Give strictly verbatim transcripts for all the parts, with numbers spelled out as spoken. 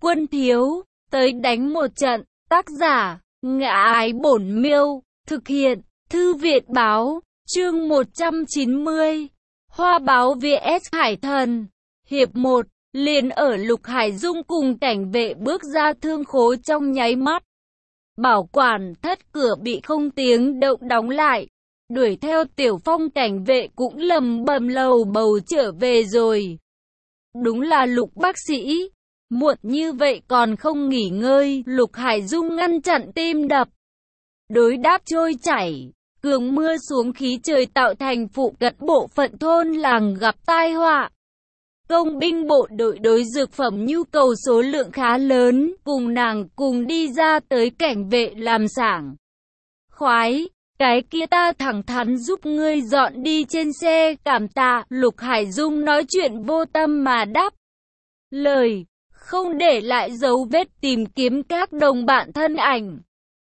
Quân thiếu, tới đánh một trận. Tác giả, Ngã Ái Bổn Miêu. Thực hiện, Thư viện báo. Chương một trăm chín mươi. Hoa báo vs Hải Thần. Hiệp một. Liền ở Lục Hải Dung cùng cảnh vệ bước ra thương khố trong nháy mắt. Bảo quản thất cửa bị không tiếng động đóng lại. Đuổi theo Tiểu Phong cảnh vệ cũng lầm bầm lầu bầu trở về rồi. Đúng là Lục bác sĩ. Muộn như vậy còn không nghỉ ngơi. Lục Hải Dung ngăn chặn tim đập. Đối đáp trôi chảy. Cường mưa xuống khí trời tạo thành phụ cận bộ phận thôn làng gặp tai họa. Công binh bộ đội đối dược phẩm nhu cầu số lượng khá lớn, cùng nàng cùng đi ra tới cảnh vệ làm sảng. Khoái, cái kia ta thẳng thắn giúp ngươi dọn đi trên xe, cảm tạ. Lục Hải Dung nói chuyện vô tâm mà đáp lời, không để lại dấu vết tìm kiếm các đồng bạn thân ảnh.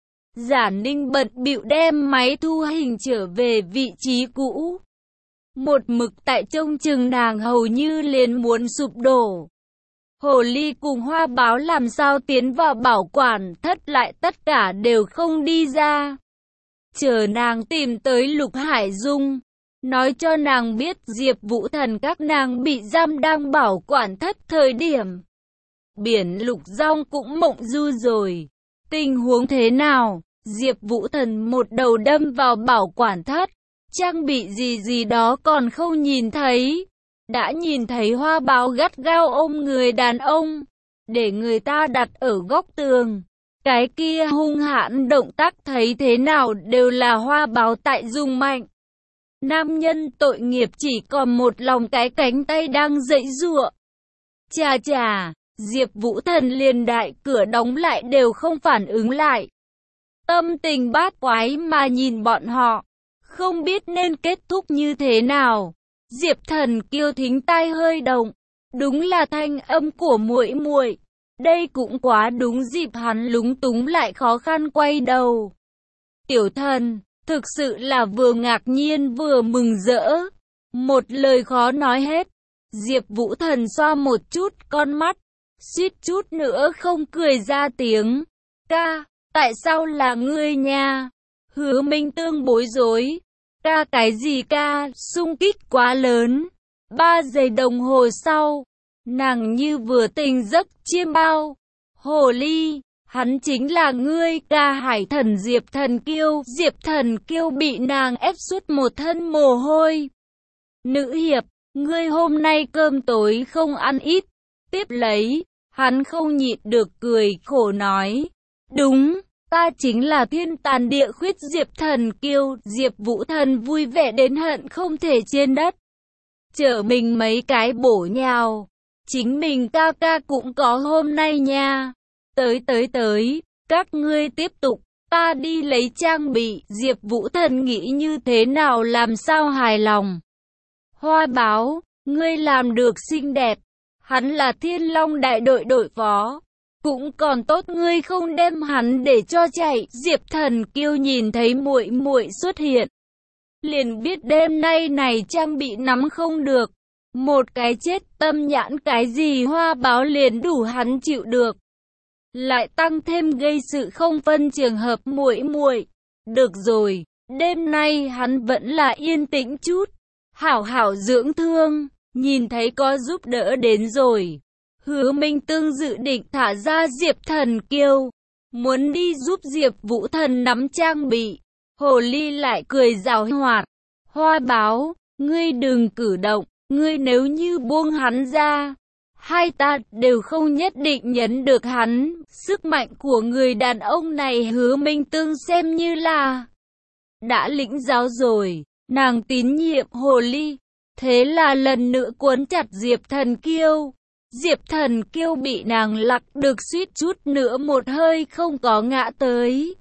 Giả Ninh bận bịu đem máy thu hình trở về vị trí cũ. Một mực tại trông chừng nàng hầu như liền muốn sụp đổ. Hồ Ly cùng Hoa Báo làm sao tiến vào bảo quản thất lại tất cả đều không đi ra. Chờ nàng tìm tới Lục Hải Dung, nói cho nàng biết Diệp Vũ Thần các nàng bị giam đang bảo quản thất thời điểm. Biển Lục Giong cũng mộng du rồi. Tình huống thế nào? Diệp Vũ Thần một đầu đâm vào bảo quản thất. Trang bị gì gì đó còn không nhìn thấy. Đã nhìn thấy Hoa Báo gắt gao ôm người đàn ông, để người ta đặt ở góc tường. Cái kia hung hãn động tác thấy thế nào đều là Hoa Báo tại dùng mạnh. Nam nhân tội nghiệp chỉ còn một lòng cái cánh tay đang giãy giụa. Chà chà, Diệp Vũ Thần liền đại cửa đóng lại đều không phản ứng lại. Tâm tình bát quái mà nhìn bọn họ, không biết nên kết thúc như thế nào. Diệp Thần Kiêu thính tai hơi động, đúng là thanh âm của muội muội. Đây cũng quá đúng dịp, hắn lúng túng lại khó khăn quay đầu. Tiểu Thần, thực sự là vừa ngạc nhiên vừa mừng rỡ, một lời khó nói hết. Diệp Vũ Thần xoa một chút con mắt, suýt chút nữa không cười ra tiếng. Ca, tại sao là ngươi nha? Hứa Minh Tương bối rối. Ca cái gì ca, xung kích quá lớn. Ba giây đồng hồ sau, nàng như vừa tỉnh giấc chiêm bao. Hồ Ly, hắn chính là ngươi ca. Hải Thần Diệp Thần Kiêu. Diệp Thần Kiêu bị nàng ép suốt một thân mồ hôi. Nữ hiệp, ngươi hôm nay cơm tối không ăn ít. Tiếp lấy, hắn không nhịn được cười khổ nói. Đúng. Ta chính là thiên tàn địa khuyết Diệp Thần Kiêu. Diệp Vũ Thần vui vẻ đến hận không thể trên đất chở mình mấy cái bổ nhào. Chính mình ca ca cũng có hôm nay nha. Tới tới tới, các ngươi tiếp tục, ta đi lấy trang bị. Diệp Vũ Thần nghĩ như thế nào làm sao hài lòng. Hoa Báo, ngươi làm được xinh đẹp. Hắn là Thiên Long đại đội đội phó. Cũng còn tốt ngươi không đem hắn để cho chạy. Diệp Thần Kiêu nhìn thấy muội muội xuất hiện, liền biết đêm nay này trang bị nắm không được. Một cái chết tâm nhãn cái gì Hoa Báo liền đủ hắn chịu được. Lại tăng thêm gây sự không phân trường hợp muội muội. Được rồi, đêm nay hắn vẫn là yên tĩnh chút, hảo hảo dưỡng thương. Nhìn thấy có giúp đỡ đến rồi, Hứa Minh Tương dự định thả ra Diệp Thần Kiêu, muốn đi giúp Diệp Vũ Thần nắm trang bị. Hồ Ly lại cười giảo hoạt. Hoa Báo, ngươi đừng cử động, ngươi nếu như buông hắn ra, hai ta đều không nhất định nhấn được hắn. Sức mạnh của người đàn ông này Hứa Minh Tương xem như là đã lĩnh giáo rồi. Nàng tín nhiệm Hồ Ly, thế là lần nữa cuốn chặt Diệp Thần Kiêu. Diệp Thần Kiêu bị nàng lặc được suýt chút nữa một hơi không có ngã tới.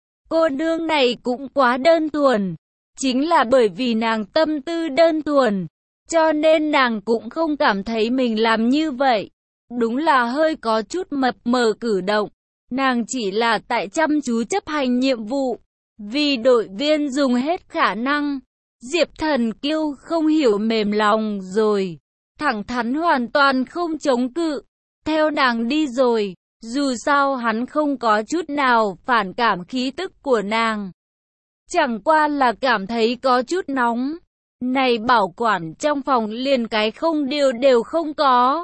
Cô nương này cũng quá đơn thuần. Chính là bởi vì nàng tâm tư đơn thuần, cho nên nàng cũng không cảm thấy mình làm như vậy. Đúng là hơi có chút mập mờ cử động. Nàng chỉ là tại chăm chú chấp hành nhiệm vụ, vì đội viên dùng hết khả năng. Diệp Thần Kiêu không hiểu mềm lòng rồi. Thẳng thắn hoàn toàn không chống cự. theo nàng đi rồi. Dù sao hắn không có chút nào phản cảm khí tức của nàng. Chẳng qua là cảm thấy có chút nóng. Này bảo quản trong phòng liền cái không điều đều không có.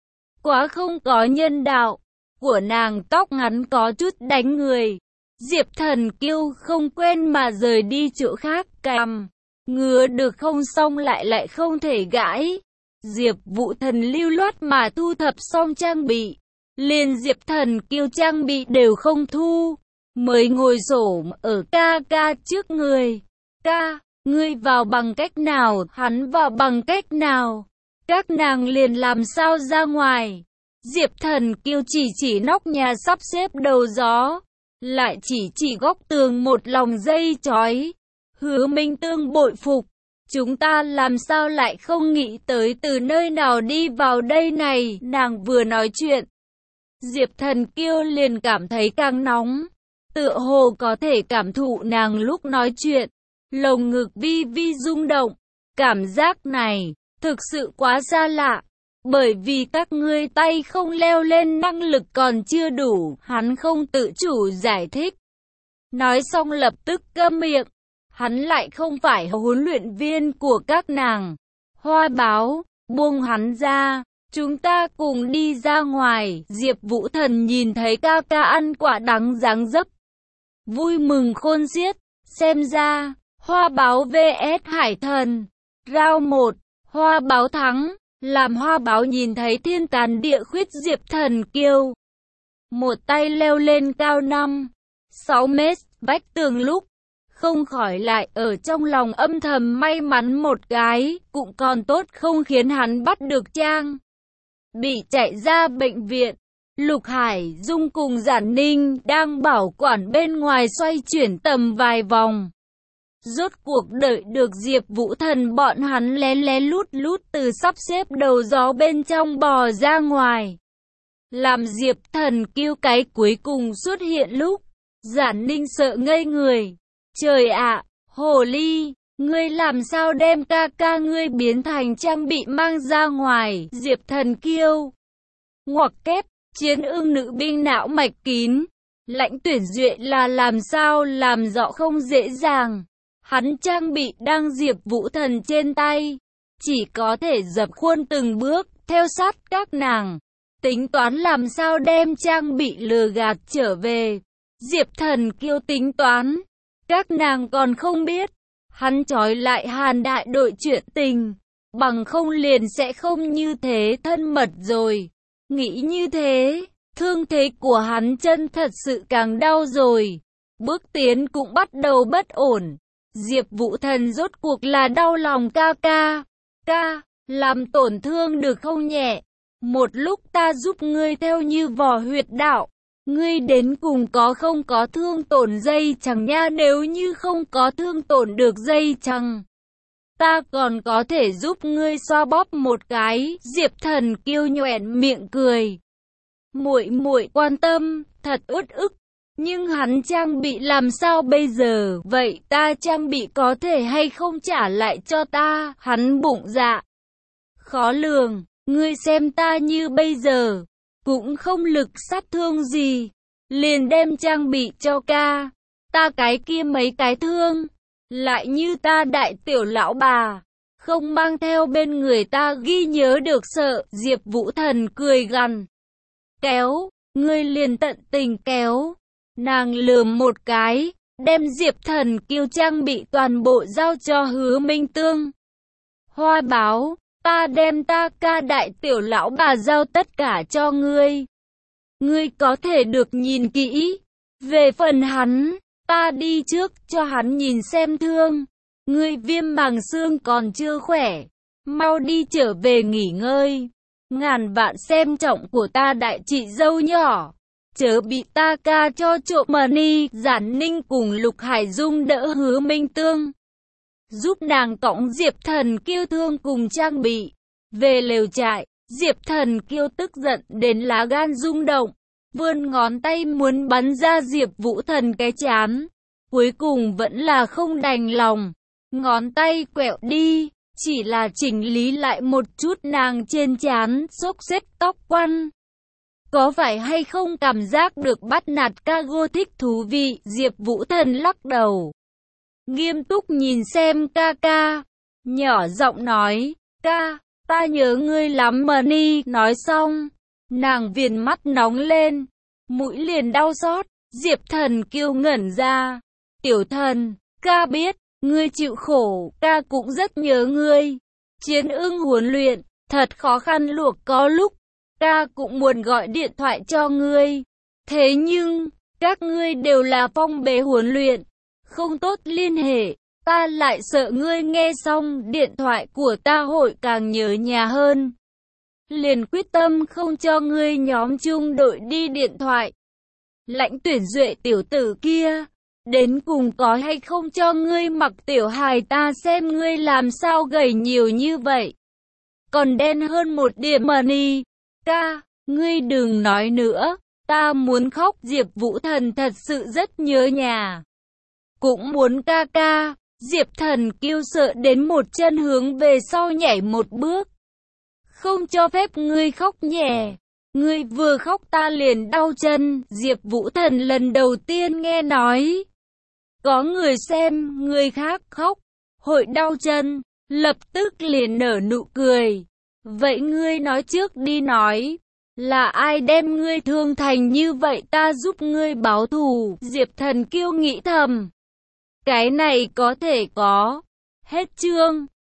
Quá không có nhân đạo. Của nàng tóc ngắn có chút đánh người. Diệp Thần Kiêu không quen mà rời đi chỗ khác, cằm ngứa được không xong lại lại không thể gãi. Diệp Vũ Thần lưu loát mà thu thập xong trang bị, liền Diệp Thần Kiêu trang bị đều không thu, mới ngồi xổm ở ca ca trước người. Ca, ngươi vào bằng cách nào, hắn vào bằng cách nào? Các nàng liền làm sao ra ngoài? Diệp Thần Kiêu chỉ chỉ nóc nhà sắp xếp đầu gió, lại chỉ chỉ góc tường một lòng dây chói. Hứa Minh Tương bội phục, chúng ta làm sao lại không nghĩ tới từ nơi nào đi vào đây này. Nàng vừa nói chuyện, Diệp Thần Kiêu liền cảm thấy càng nóng, tựa hồ có thể cảm thụ nàng lúc nói chuyện, lồng ngực vi vi rung động. Cảm giác này thực sự quá xa lạ, bởi vì các ngươi tay không leo lên năng lực còn chưa đủ, hắn không tự chủ giải thích. Nói xong lập tức câm miệng, hắn lại không phải huấn luyện viên của các nàng. Hoa Báo, buông hắn ra, chúng ta cùng đi ra ngoài. Diệp Vũ Thần nhìn thấy ca ca ăn quả đắng dáng dấp, vui mừng khôn xiết. Xem ra, Hoa Báo vs Hải Thần, round một, Hoa Báo thắng. Làm Hoa Báo nhìn thấy thiên tàn địa khuyết Diệp Thần Kiêu, một tay leo lên cao năm, sáu mét vách tường lúc, không khỏi lại ở trong lòng âm thầm may mắn một cái, cũng còn tốt không khiến hắn bắt được Trang bị chạy ra bệnh viện. Lục Hải Dung cùng Giản Ninh đang bảo quản bên ngoài xoay chuyển tầm vài vòng. Rốt cuộc đợi được Diệp Vũ Thần bọn hắn lén lén lút lút từ sắp xếp đầu gió bên trong bò ra ngoài. Làm Diệp Thần Kiêu cái cuối cùng xuất hiện lúc, Giản Ninh sợ ngây người. Trời ạ, hồ ly, ngươi làm sao đem ca ca ngươi biến thành trang bị mang ra ngoài? Diệp Thần Kiêu ngoặc kép, chiến ưng nữ binh não mạch kín, lãnh tuyển duyệt là làm sao làm rõ không dễ dàng. Hắn trang bị đang Diệp Vũ Thần trên tay, chỉ có thể dập khuôn từng bước, theo sát các nàng, tính toán làm sao đem trang bị lừa gạt trở về. Diệp Thần Kiêu tính toán, các nàng còn không biết, hắn trói lại Hàn đại đội chuyện tình, bằng không liền sẽ không như thế thân mật rồi. Nghĩ như thế, thương thế của hắn chân thật sự càng đau rồi, bước tiến cũng bắt đầu bất ổn. Diệp Vũ Thần rốt cuộc là đau lòng ca ca. Ca, làm tổn thương được không nhẹ? Một lúc ta giúp ngươi theo như vỏ huyệt đạo. Ngươi đến cùng có không có thương tổn dây chằng nha, nếu như không có thương tổn được dây chằng, ta còn có thể giúp ngươi xoa bóp một cái. Diệp Thần Kiêu nhoẻn miệng cười. Muội muội quan tâm, thật uất ức. Nhưng hắn trang bị làm sao bây giờ? Vậy ta trang bị có thể hay không trả lại cho ta? Hắn bụng dạ khó lường, ngươi xem ta như bây giờ, cũng không lực sát thương gì, liền đem trang bị cho ca. Ta cái kia mấy cái thương, lại như ta đại tiểu lão bà, không mang theo bên người ta ghi nhớ được sợ. Diệp Vũ Thần cười gằn. Kéo, ngươi liền tận tình kéo. Nàng lườm một cái, đem Diệp Thần Kiêu trang bị toàn bộ giao cho Hứa Minh Tương. Hoa Báo, ta đem ta ca đại tiểu lão bà giao tất cả cho ngươi. Ngươi có thể được nhìn kỹ. Về phần hắn, ta đi trước cho hắn nhìn xem thương. Ngươi viêm màng xương còn chưa khỏe, mau đi trở về nghỉ ngơi. Ngàn vạn xem trọng của ta đại chị dâu nhỏ, chớ bị ta ca cho trộm mà ni. Giản Ninh cùng Lục Hải Dung đỡ Hứa Minh Tương, giúp nàng cõng Diệp Thần Kiêu thương cùng trang bị về lều trại. Diệp Thần Kiêu tức giận đến lá gan rung động, vươn ngón tay muốn bắn ra Diệp Vũ Thần cái trán, cuối cùng vẫn là không đành lòng, ngón tay quẹo đi, chỉ là chỉnh lý lại một chút nàng trên trán xốc xếch tóc quăn. Có phải hay không cảm giác được bắt nạt ca cô thích thú vị? Diệp Vũ Thần lắc đầu. Nghiêm túc nhìn xem ca ca. Nhỏ giọng nói, ca, ta nhớ ngươi lắm mà ni. Nói xong, nàng viền mắt nóng lên, mũi liền đau xót. Diệp Thần Kiêu ngẩn ra. Tiểu Thần, ca biết, ngươi chịu khổ, ca cũng rất nhớ ngươi. Chiến ưng huấn luyện, thật khó khăn luộc có lúc. Ca cũng muốn gọi điện thoại cho ngươi. Thế nhưng, các ngươi đều là phong bế huấn luyện, không tốt liên hệ. Ta lại sợ ngươi nghe xong điện thoại của ta hội càng nhớ nhà hơn. Liền quyết tâm không cho ngươi nhóm chung đội đi điện thoại. Lãnh Tuyển Duệ tiểu tử kia, đến cùng có hay không cho ngươi mặc tiểu hài, ta xem ngươi làm sao gầy nhiều như vậy. Còn đen hơn một điểm mà ni. Ca, ngươi đừng nói nữa, ta muốn khóc. Diệp Vũ Thần thật sự rất nhớ nhà. Cũng muốn ca ca. Diệp Thần Kiêu sợ đến một chân hướng về sau nhảy một bước. Không cho phép ngươi khóc nhẹ. Ngươi vừa khóc ta liền đau chân. Diệp Vũ Thần lần đầu tiên nghe nói có người xem người khác khóc hội đau chân, lập tức liền nở nụ cười. Vậy ngươi nói trước đi, nói là ai đem ngươi thương thành như vậy, ta giúp ngươi báo thù. Diệp Thần Kiêu nghĩ thầm, cái này có thể có. Hết chương.